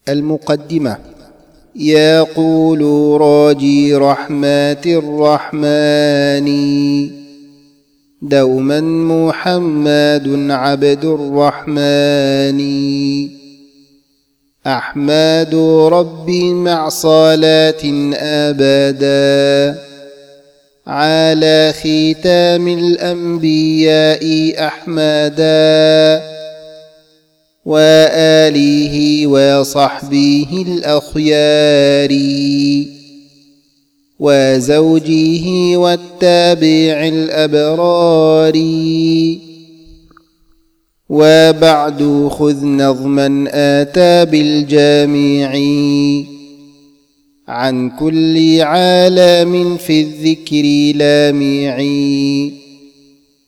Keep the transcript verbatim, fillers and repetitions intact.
المقدمة. يقول راجي رحمات الرحمن دوما محمد عبد الرحمن. أحمد ربي مع صلاة أبدا على ختام الأنبياء أحمدا وآله وصحبه الأخيار وزوجه والتابع الأبرار. وبعد خذ نظما آتى بالجامع عن كل عالم في الذكر لامع.